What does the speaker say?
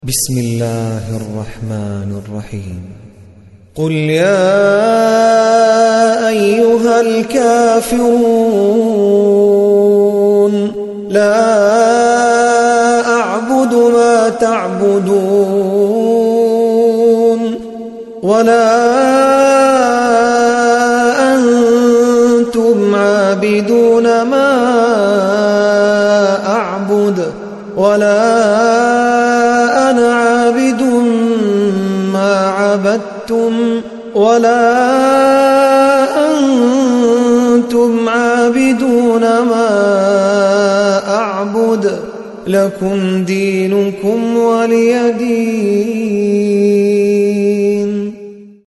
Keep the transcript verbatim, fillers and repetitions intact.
بسم الله الرحمن الرحيم. قل يا أيها الكافرون لا أعبد ما تعبدون ولا أنتم عابدون ما أعبد ولا أنا عابد ما عبدتم ولا أنتم عابدون ما أعبد لكم دينكم ولي دين.